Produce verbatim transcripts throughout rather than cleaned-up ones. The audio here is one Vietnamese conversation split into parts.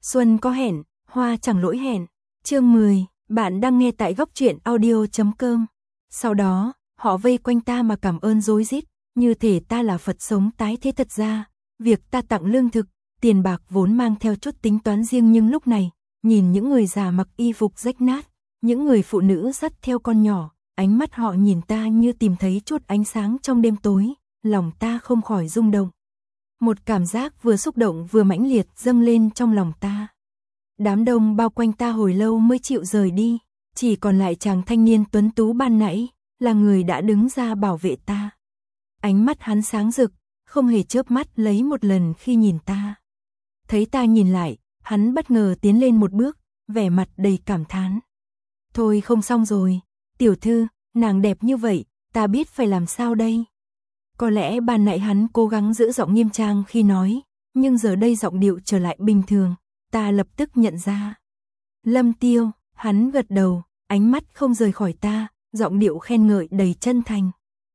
Xuân có hẹn, hoa chẳng lỗi hẹn. Chương mười, bạn đang nghe tại góc truyện audio chấm com. Sau đó, họ vây quanh ta mà cảm ơn rối rít, như thể ta là Phật sống tái thế. Thật ra, việc ta tặng lương thực, tiền bạc vốn mang theo chút tính toán riêng, nhưng lúc này, nhìn những người già mặc y phục rách nát, những người phụ nữ dắt theo con nhỏ, ánh mắt họ nhìn ta như tìm thấy chút ánh sáng trong đêm tối, lòng ta không khỏi rung động. Một cảm giác vừa xúc động vừa mãnh liệt dâng lên trong lòng ta. Đám đông bao quanh ta hồi lâu mới chịu rời đi, chỉ còn lại chàng thanh niên tuấn tú ban nãy, là người đã đứng ra bảo vệ ta. Ánh mắt hắn sáng rực, không hề chớp mắt lấy một lần khi nhìn ta. Thấy ta nhìn lại, hắn bất ngờ tiến lên một bước, vẻ mặt đầy cảm thán. Thôi không xong rồi, tiểu thư, nàng đẹp như vậy, ta biết phải làm sao đây. Có lẽ ban nãy hắn cố gắng giữ giọng nghiêm trang khi nói, nhưng giờ đây giọng điệu trở lại bình thường, ta lập tức nhận ra. Lâm Tiêu, hắn gật đầu, ánh mắt không rời khỏi ta, giọng điệu khen ngợi đầy chân thành.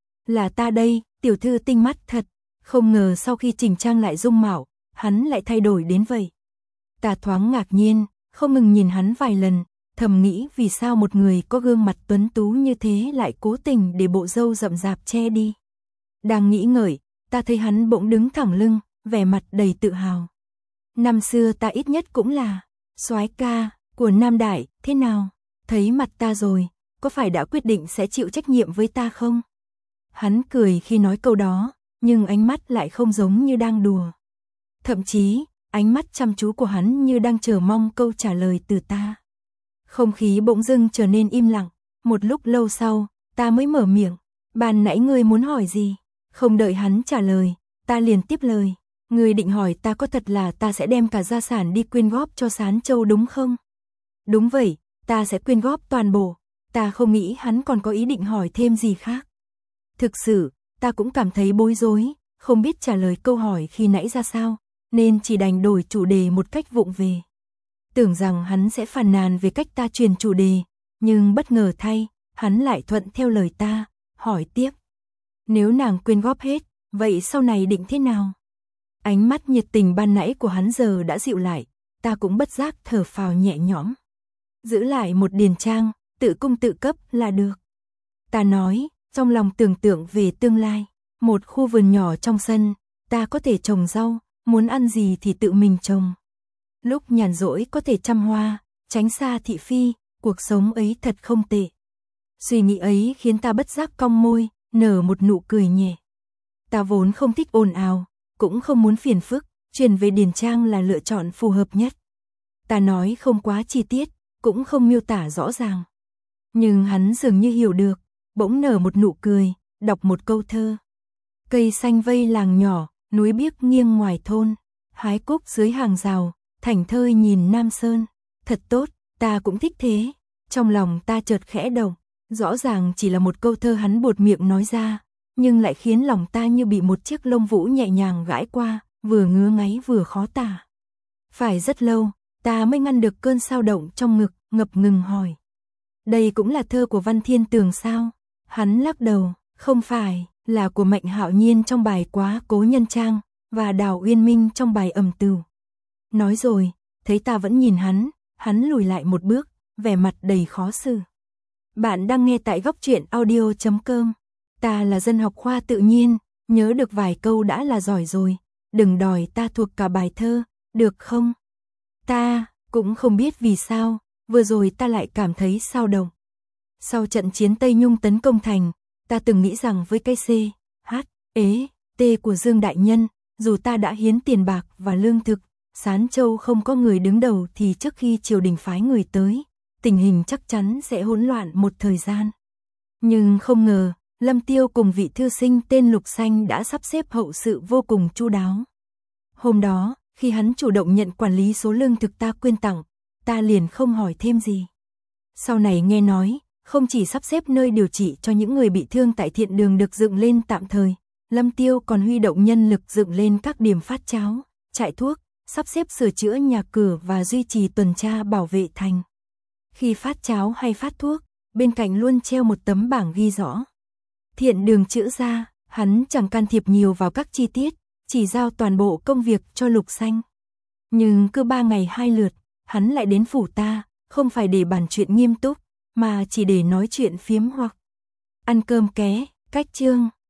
Là ta đây, tiểu thư tinh mắt thật, không ngờ sau khi chỉnh trang lại dung mạo, hắn lại thay đổi đến vậy. Ta thoáng ngạc nhiên, không ngừng nhìn hắn vài lần, thầm nghĩ vì sao một người có gương mặt tuấn tú như thế lại cố tình để bộ râu rậm rạp che đi. Đang nghĩ ngợi, ta thấy hắn bỗng đứng thẳng lưng, vẻ mặt đầy tự hào. Năm xưa ta ít nhất cũng là soái ca của Nam Đại, thế nào? Thấy mặt ta rồi, có phải đã quyết định sẽ chịu trách nhiệm với ta không? Hắn cười khi nói câu đó, nhưng ánh mắt lại không giống như đang đùa. Thậm chí, ánh mắt chăm chú của hắn như đang chờ mong câu trả lời từ ta. Không khí bỗng dưng trở nên im lặng, một lúc lâu sau, ta mới mở miệng. Ban nãy ngươi muốn hỏi gì? Không đợi hắn trả lời, ta liền tiếp lời. Ngươi định hỏi ta có thật là ta sẽ đem cả gia sản đi quyên góp cho Sán Châu đúng không? Đúng vậy, ta sẽ quyên góp toàn bộ. Ta không nghĩ hắn còn có ý định hỏi thêm gì khác. Thực sự, ta cũng cảm thấy bối rối, không biết trả lời câu hỏi khi nãy ra sao, nên chỉ đành đổi chủ đề một cách vụng về. Tưởng rằng hắn sẽ phàn nàn về cách ta truyền chủ đề, nhưng bất ngờ thay, hắn lại thuận theo lời ta, hỏi tiếp. Nếu nàng quyên góp hết, vậy sau này định thế nào? Ánh mắt nhiệt tình ban nãy của hắn giờ đã dịu lại, ta cũng bất giác thở phào nhẹ nhõm. Giữ lại một điền trang, tự cung tự cấp là được. Ta nói, trong lòng tưởng tượng về tương lai, một khu vườn nhỏ trong sân, ta có thể trồng rau, muốn ăn gì thì tự mình trồng. Lúc nhàn rỗi có thể chăm hoa, tránh xa thị phi, cuộc sống ấy thật không tệ. Suy nghĩ ấy khiến ta bất giác cong môi, nở một nụ cười nhẹ. Ta vốn không thích ồn ào, cũng không muốn phiền phức, chuyển về điền trang là lựa chọn phù hợp nhất. Ta nói không quá chi tiết, cũng không miêu tả rõ ràng. Nhưng hắn dường như hiểu được, bỗng nở một nụ cười, đọc một câu thơ. Cây xanh vây làng nhỏ, núi biếc nghiêng ngoài thôn, hái cúc dưới hàng rào, thảnh thơi nhìn Nam Sơn. Thật tốt, ta cũng thích thế. Trong lòng ta chợt khẽ động, rõ ràng chỉ là một câu thơ hắn buột miệng nói ra, nhưng lại khiến lòng ta như bị một chiếc lông vũ nhẹ nhàng gãi qua, vừa ngứa ngáy vừa khó tả. Phải rất lâu, ta mới ngăn được cơn xao động trong ngực, ngập ngừng hỏi. Đây cũng là thơ của Văn Thiên Tường sao? Hắn lắc đầu, không phải, là của Mạnh Hạo Nhiên trong bài Quá Cố Nhân Trang, và Đào Uyên Minh trong bài Ầm Tửu. Nói rồi, thấy ta vẫn nhìn hắn, hắn lùi lại một bước, vẻ mặt đầy khó xử. Bạn đang nghe tại góc truyện audio chấm com. Ta là dân học khoa tự nhiên, nhớ được vài câu đã là giỏi rồi, đừng đòi ta thuộc cả bài thơ, được không? Ta cũng không biết vì sao, vừa rồi ta lại cảm thấy xao động. Sau trận chiến Tây Nhung tấn công thành, ta từng nghĩ rằng với cái C, H, ế, T của Dương Đại Nhân, dù ta đã hiến tiền bạc và lương thực, Sán Châu không có người đứng đầu thì trước khi triều đình phái người tới, tình hình chắc chắn sẽ hỗn loạn một thời gian. Nhưng không ngờ, Lâm Tiêu cùng vị thư sinh tên Lục Xanh đã sắp xếp hậu sự vô cùng chu đáo. Hôm đó, khi hắn chủ động nhận quản lý số lương thực ta quyên tặng, ta liền không hỏi thêm gì. Sau này nghe nói, không chỉ sắp xếp nơi điều trị cho những người bị thương tại thiện đường được dựng lên tạm thời, Lâm Tiêu còn huy động nhân lực dựng lên các điểm phát cháo, trại thuốc, sắp xếp sửa chữa nhà cửa và duy trì tuần tra bảo vệ thành. Khi phát cháo hay phát thuốc, bên cạnh luôn treo một tấm bảng ghi rõ. Thiện đường chữa ra, hắn chẳng can thiệp nhiều vào các chi tiết, chỉ giao toàn bộ công việc cho Lục Xanh. Nhưng cứ ba ngày hai lượt, hắn lại đến phủ ta, không phải để bàn chuyện nghiêm túc, mà chỉ để nói chuyện phiếm hoặc ăn cơm ké, cách chương.